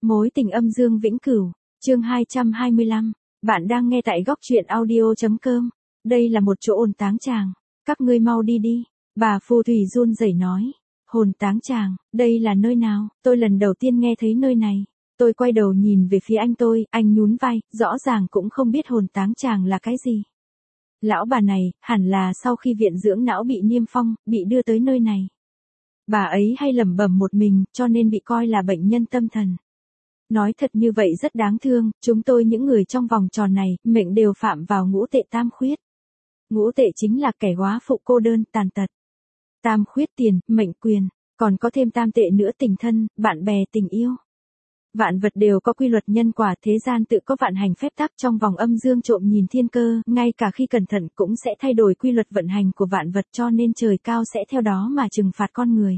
Mối tình âm dương vĩnh cửu, chương 225. Bạn đang nghe tại góc truyện audio.com. Đây là một chỗ hồn táng tràng. Các ngươi mau đi đi. Bà phù thủy run rẩy nói. Hồn táng tràng, đây là nơi nào? Tôi lần đầu tiên nghe thấy nơi này. Tôi quay đầu nhìn về phía anh nhún vai, rõ ràng cũng không biết hồn táng tràng là cái gì. Lão bà này, hẳn là sau khi viện dưỡng não bị niêm phong, bị đưa tới nơi này. Bà ấy hay lẩm bẩm một mình, cho nên bị coi là bệnh nhân tâm thần. Nói thật như vậy rất đáng thương, chúng tôi những người trong vòng tròn này, mệnh đều phạm vào ngũ tệ tam khuyết. Ngũ tệ chính là kẻ góa phụ cô đơn, tàn tật. Tam khuyết tiền, mệnh quyền, còn có thêm tam tệ nữa tình thân, bạn bè tình yêu. Vạn vật đều có quy luật nhân quả, thế gian tự có vạn hành phép tắc, trong vòng âm dương trộm nhìn thiên cơ, ngay cả khi cẩn thận cũng sẽ thay đổi quy luật vận hành của vạn vật, cho nên trời cao sẽ theo đó mà trừng phạt con người.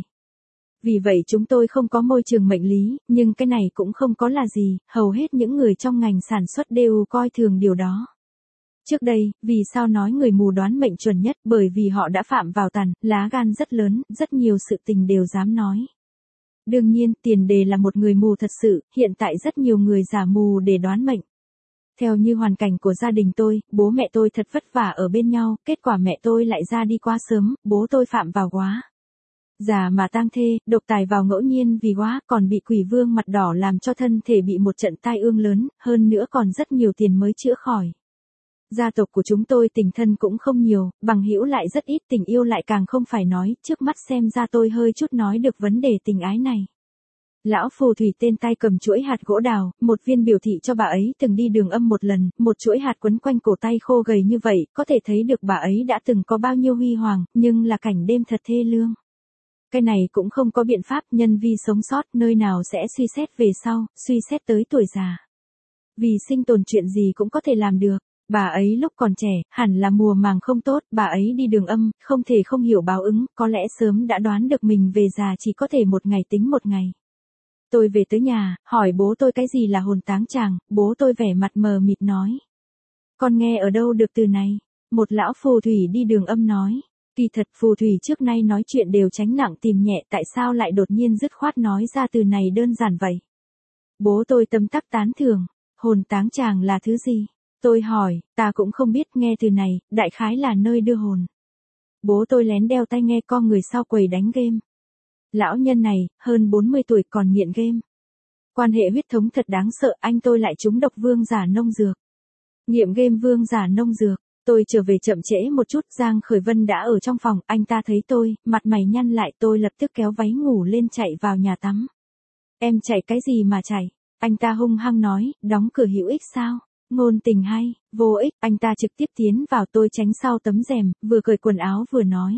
Vì vậy chúng tôi không có môi trường mệnh lý, nhưng cái này cũng không có là gì, hầu hết những người trong ngành sản xuất đều coi thường điều đó. Trước đây, vì sao nói người mù đoán mệnh chuẩn nhất, bởi vì họ đã phạm vào tàn, lá gan rất lớn, rất nhiều sự tình đều dám nói. Đương nhiên, tiền đề là một người mù thật sự, hiện tại rất nhiều người giả mù để đoán mệnh. Theo như hoàn cảnh của gia đình tôi, bố mẹ tôi thật vất vả ở bên nhau, kết quả mẹ tôi lại ra đi quá sớm, bố tôi phạm vào góa. Già mà tang thê, độc tài vào ngẫu nhiên vì góa, còn bị quỷ vương mặt đỏ làm cho thân thể bị một trận tai ương lớn, hơn nữa còn rất nhiều tiền mới chữa khỏi. Gia tộc của chúng tôi tình thân cũng không nhiều, bằng hữu lại rất ít, tình yêu lại càng không phải nói, trước mắt xem ra tôi hơi chút nói được vấn đề tình ái này. Lão phù thủy tên tay cầm chuỗi hạt gỗ đào, một viên biểu thị cho bà ấy từng đi đường âm một lần, một chuỗi hạt quấn quanh cổ tay khô gầy như vậy, có thể thấy được bà ấy đã từng có bao nhiêu huy hoàng, nhưng là cảnh đêm thật thê lương. Cái này cũng không có biện pháp, nhân vi sống sót, nơi nào sẽ suy xét về sau, suy xét tới tuổi già. Vì sinh tồn chuyện gì cũng có thể làm được. Bà ấy lúc còn trẻ, hẳn là mùa màng không tốt, bà ấy đi đường âm, không thể không hiểu báo ứng, có lẽ sớm đã đoán được mình về già chỉ có thể một ngày tính một ngày. Tôi về tới nhà, hỏi bố tôi cái gì là hồn táng tràng, bố tôi vẻ mặt mờ mịt nói. Con nghe ở đâu được từ này? Một lão phù thủy đi đường âm nói. Kỳ thật phù thủy trước nay nói chuyện đều tránh nặng tìm nhẹ, tại sao lại đột nhiên dứt khoát nói ra từ này đơn giản vậy? Bố tôi tấm tắc tán thưởng, hồn táng tràng là thứ gì? Tôi hỏi, ta cũng không biết, nghe từ này, đại khái là nơi đưa hồn. Bố tôi lén đeo tai nghe co người sau quầy đánh game. Lão nhân này, hơn 40 tuổi còn nghiện game. Quan hệ huyết thống thật đáng sợ, anh tôi lại trúng độc vương giả nông dược. Nghiệm game vương giả nông dược. Tôi trở về chậm trễ một chút, Giang Khởi Vân đã ở trong phòng, anh ta thấy tôi, mặt mày nhăn lại, tôi lập tức kéo váy ngủ lên chạy vào nhà tắm. Em chạy cái gì mà chạy? Anh ta hung hăng nói, đóng cửa hữu ích sao? Ngôn tình hay, vô ích, anh ta trực tiếp tiến vào, tôi tránh sau tấm rèm, vừa cởi quần áo vừa nói.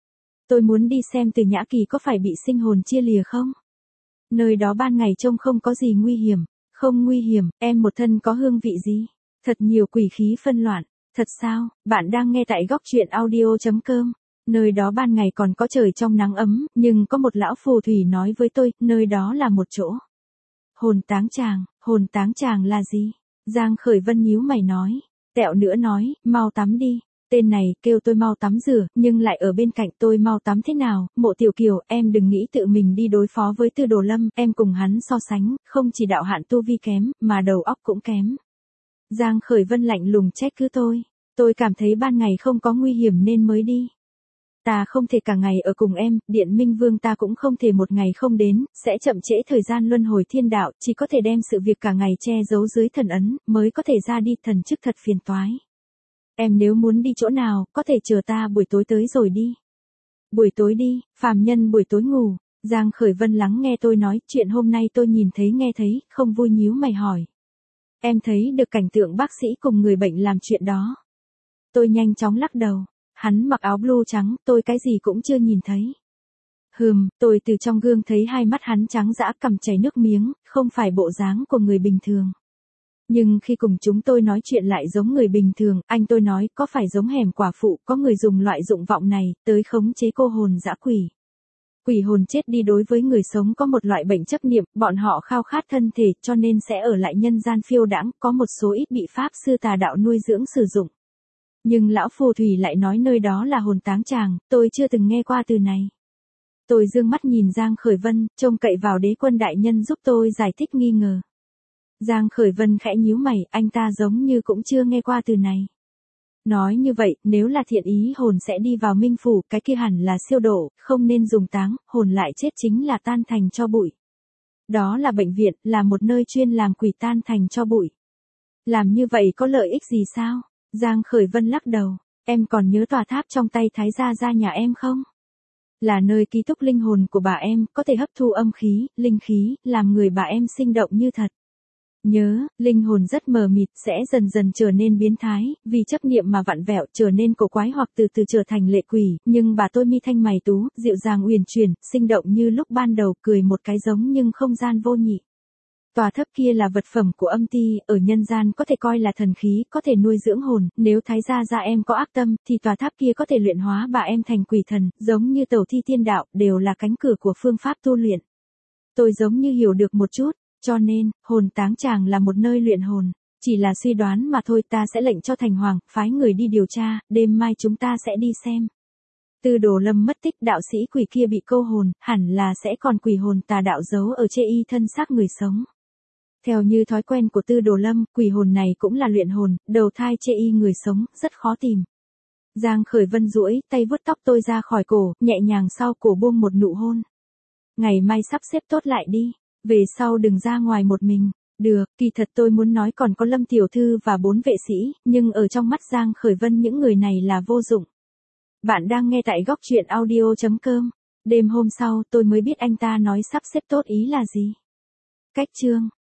Tôi muốn đi xem Từ Nhã Kỳ có phải bị sinh hồn chia lìa không? Nơi đó ban ngày trông không có gì nguy hiểm. Không nguy hiểm, em một thân có hương vị gì? Thật nhiều quỷ khí phân loạn. Thật sao, bạn đang nghe tại góc truyện audio.com. Nơi đó ban ngày còn có trời trong nắng ấm, nhưng có một lão phù thủy nói với tôi, nơi đó là một chỗ. Hồn táng tràng là gì? Giang Khởi Vân nhíu mày nói. Tẹo nữa nói, mau tắm đi. Tên này kêu tôi mau tắm rửa, nhưng lại ở bên cạnh tôi mau tắm thế nào? Mộ Tiểu Kiều, em đừng nghĩ tự mình đi đối phó với Tư Đồ Lâm, em cùng hắn so sánh, không chỉ đạo hạn tu vi kém, mà đầu óc cũng kém. Giang Khởi Vân lạnh lùng trách cứ tôi. Tôi cảm thấy ban ngày không có nguy hiểm nên mới đi. Ta không thể cả ngày ở cùng em, Điện Minh Vương ta cũng không thể một ngày không đến, sẽ chậm trễ thời gian luân hồi thiên đạo, chỉ có thể đem sự việc cả ngày che giấu dưới thần ấn, mới có thể ra đi, thần chức thật phiền toái. Em nếu muốn đi chỗ nào, có thể chờ ta buổi tối tới rồi đi. Buổi tối đi, phàm nhân buổi tối ngủ. Giang Khởi Vân lắng nghe tôi nói, chuyện hôm nay tôi nhìn thấy nghe thấy, không vui nhíu mày hỏi. Em thấy được cảnh tượng bác sĩ cùng người bệnh làm chuyện đó. Tôi nhanh chóng lắc đầu. Hắn mặc áo blue trắng, tôi cái gì cũng chưa nhìn thấy. Tôi từ trong gương thấy hai mắt hắn trắng dã, cằm chảy nước miếng, không phải bộ dáng của người bình thường. Nhưng khi cùng chúng tôi nói chuyện lại giống người bình thường, anh tôi nói có phải giống hẻm quả phụ, có người dùng loại dụng vọng này, tới khống chế cô hồn dã quỷ. Quỷ hồn chết đi đối với người sống có một loại bệnh chấp niệm, bọn họ khao khát thân thể cho nên sẽ ở lại nhân gian phiêu đãng, có một số ít bị pháp sư tà đạo nuôi dưỡng sử dụng. Nhưng lão phù thủy lại nói nơi đó là hồn táng tràng, tôi chưa từng nghe qua từ này. Tôi dương mắt nhìn Giang Khởi Vân, trông cậy vào đế quân đại nhân giúp tôi giải thích nghi ngờ. Giang Khởi Vân khẽ nhíu mày, anh ta giống như cũng chưa nghe qua từ này. Nói như vậy, nếu là thiện ý hồn sẽ đi vào minh phủ, cái kia hẳn là siêu độ, không nên dùng táng, hồn lại chết chính là tan thành cho bụi. Đó là bệnh viện, là một nơi chuyên làm quỷ tan thành cho bụi. Làm như vậy có lợi ích gì sao? Giang Khởi Vân lắc đầu, em còn nhớ tòa tháp trong tay Thái gia nhà em không? Là nơi ký túc linh hồn của bà em, có thể hấp thu âm khí, linh khí, làm người bà em sinh động như thật. Nhớ, linh hồn rất mờ mịt, sẽ dần dần trở nên biến thái, vì chấp niệm mà vặn vẹo, trở nên cổ quái hoặc từ từ trở thành lệ quỷ, nhưng bà tôi mi thanh mày tú, dịu dàng uyển chuyển, sinh động như lúc ban đầu, cười một cái giống nhưng không gian vô nhị. Tòa tháp kia là vật phẩm của âm ti, ở nhân gian có thể coi là thần khí, có thể nuôi dưỡng hồn, nếu Thái gia em có ác tâm, thì tòa tháp kia có thể luyện hóa bà em thành quỷ thần, giống như tẩu thi tiên đạo, đều là cánh cửa của phương pháp tu luyện. Tôi giống như hiểu được một chút. Cho nên, hồn táng tràng là một nơi luyện hồn. Chỉ là suy đoán mà thôi, ta sẽ lệnh cho Thành Hoàng, phái người đi điều tra, đêm mai chúng ta sẽ đi xem. Tư Đồ Lâm mất tích, đạo sĩ quỷ kia bị câu hồn, hẳn là sẽ còn quỷ hồn tà đạo giấu ở chê y thân xác người sống. Theo như thói quen của Tư Đồ Lâm, quỷ hồn này cũng là luyện hồn, đầu thai chê y người sống, rất khó tìm. Giang Khởi Vân duỗi tay vuốt tóc tôi ra khỏi cổ, nhẹ nhàng sau cổ buông một nụ hôn. Ngày mai sắp xếp tốt lại đi. Về sau đừng ra ngoài một mình. Được, kỳ thật tôi muốn nói còn có Lâm tiểu thư và 4 vệ sĩ, nhưng ở trong mắt Giang Khởi Vân những người này là vô dụng. Bạn đang nghe tại góc truyện audio.com. Đêm hôm sau tôi mới biết anh ta nói sắp xếp tốt ý là gì. Cách chương